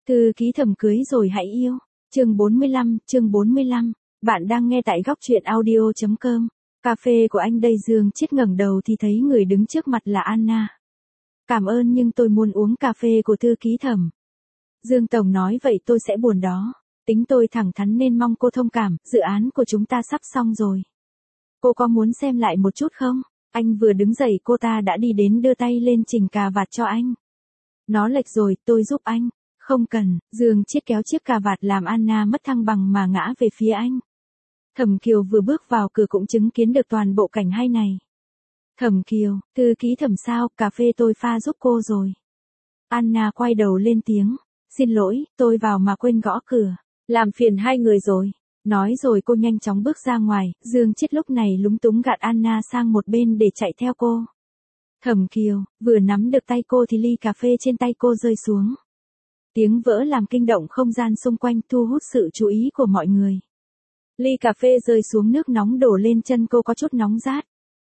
Thư ký thầm cưới rồi hãy yêu. Chương 45. Bạn đang nghe tại góc truyện audio.com. Cà phê của anh đây. Dương Chiết ngẩng đầu thì thấy người đứng trước mặt là Anna. Cảm ơn nhưng tôi muốn uống cà phê của thư ký thẩm. Dương Tổng nói vậy tôi sẽ buồn đó. Tính tôi thẳng thắn nên mong cô thông cảm, dự án của chúng ta sắp xong rồi. Cô có muốn xem lại một chút không? Anh vừa đứng dậy cô ta đã đi đến đưa tay lên chỉnh cà vạt cho anh. Nó lệch rồi, tôi giúp anh. Không cần, Dương Chiết kéo chiếc cà vạt làm Anna mất thăng bằng mà ngã về phía anh. Thẩm Kiều vừa bước vào cửa cũng chứng kiến được toàn bộ cảnh hay này. Thẩm Kiều, thư ký Thẩm sao, cà phê tôi pha giúp cô rồi. Anna quay đầu lên tiếng. Xin lỗi, tôi vào mà quên gõ cửa. Làm phiền hai người rồi. Nói rồi cô nhanh chóng bước ra ngoài, Dương Chiết lúc này lúng túng gạt Anna sang một bên để chạy theo cô. Thẩm Kiều, vừa nắm được tay cô thì ly cà phê trên tay cô rơi xuống. Tiếng vỡ làm kinh động không gian xung quanh thu hút sự chú ý của mọi người. Ly cà phê rơi xuống nước nóng đổ lên chân cô có chút nóng rát.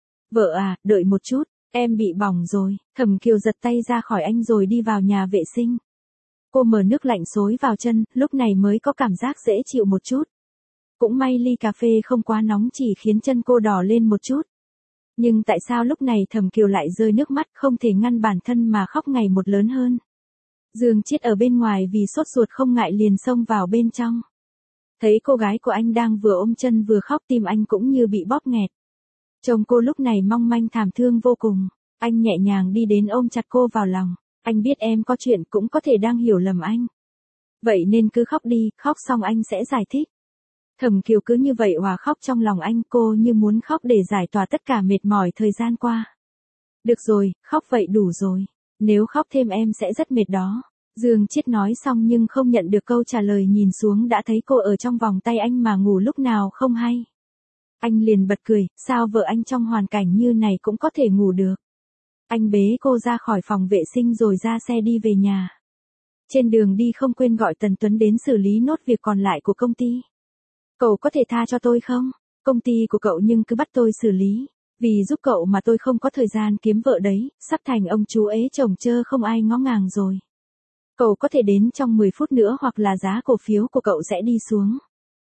Vợ à, đợi một chút, em bị bỏng rồi. Thẩm Kiều giật tay ra khỏi anh rồi đi vào nhà vệ sinh. Cô mở nước lạnh xối vào chân, lúc này mới có cảm giác dễ chịu một chút. Cũng may ly cà phê không quá nóng chỉ khiến chân cô đỏ lên một chút. Nhưng tại sao lúc này Thẩm Kiều lại rơi nước mắt không thể ngăn bản thân mà khóc ngày một lớn hơn. Dương Chiết ở bên ngoài vì sốt ruột không ngại liền xông vào bên trong. Thấy cô gái của anh đang vừa ôm chân vừa khóc tim anh cũng như bị bóp nghẹt. Trông cô lúc này mong manh thảm thương vô cùng. Anh nhẹ nhàng đi đến ôm chặt cô vào lòng. Anh biết em có chuyện cũng có thể đang hiểu lầm anh. Vậy nên cứ khóc đi, khóc xong anh sẽ giải thích. Thẩm Kiều cứ như vậy hòa khóc trong lòng anh, cô như muốn khóc để giải tỏa tất cả mệt mỏi thời gian qua. Được rồi, khóc vậy đủ rồi. Nếu khóc thêm em sẽ rất mệt đó. Dương Chiết nói xong nhưng không nhận được câu trả lời, nhìn xuống đã thấy cô ở trong vòng tay anh mà ngủ lúc nào không hay. Anh liền bật cười, sao vợ anh trong hoàn cảnh như này cũng có thể ngủ được. Anh bế cô ra khỏi phòng vệ sinh rồi ra xe đi về nhà. Trên đường đi không quên gọi Tần Tuấn đến xử lý nốt việc còn lại của công ty. Cậu có thể tha cho tôi không? Công ty của cậu nhưng cứ bắt tôi xử lý. Vì giúp cậu mà tôi không có thời gian kiếm vợ đấy, sắp thành ông chú ế chồng chơ không ai ngó ngàng rồi. Cậu có thể đến trong 10 phút nữa hoặc là giá cổ phiếu của cậu sẽ đi xuống.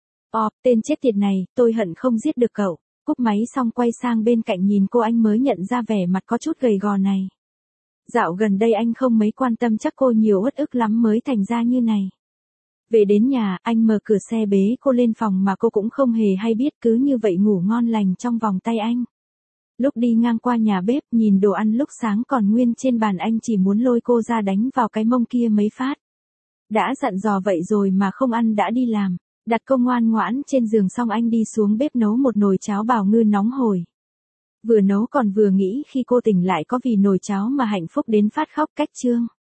Tên chết tiệt này, tôi hận không giết được cậu. Cúp máy xong quay sang bên cạnh nhìn cô anh mới nhận ra vẻ mặt có chút gầy gò này. Dạo gần đây anh không mấy quan tâm chắc cô nhiều uất ức lắm mới thành ra như này. Về đến nhà, anh mở cửa xe bế cô lên phòng mà cô cũng không hề hay biết, cứ như vậy ngủ ngon lành trong vòng tay anh. Lúc đi ngang qua nhà bếp nhìn đồ ăn lúc sáng còn nguyên trên bàn anh chỉ muốn lôi cô ra đánh vào cái mông kia mấy phát. Đã dặn dò vậy rồi mà không ăn đã đi làm. Đặt cô ngoan ngoãn trên giường xong anh đi xuống bếp nấu một nồi cháo bào ngư nóng hổi. Vừa nấu còn vừa nghĩ khi cô tỉnh lại có vì nồi cháo mà hạnh phúc đến phát khóc cách chương.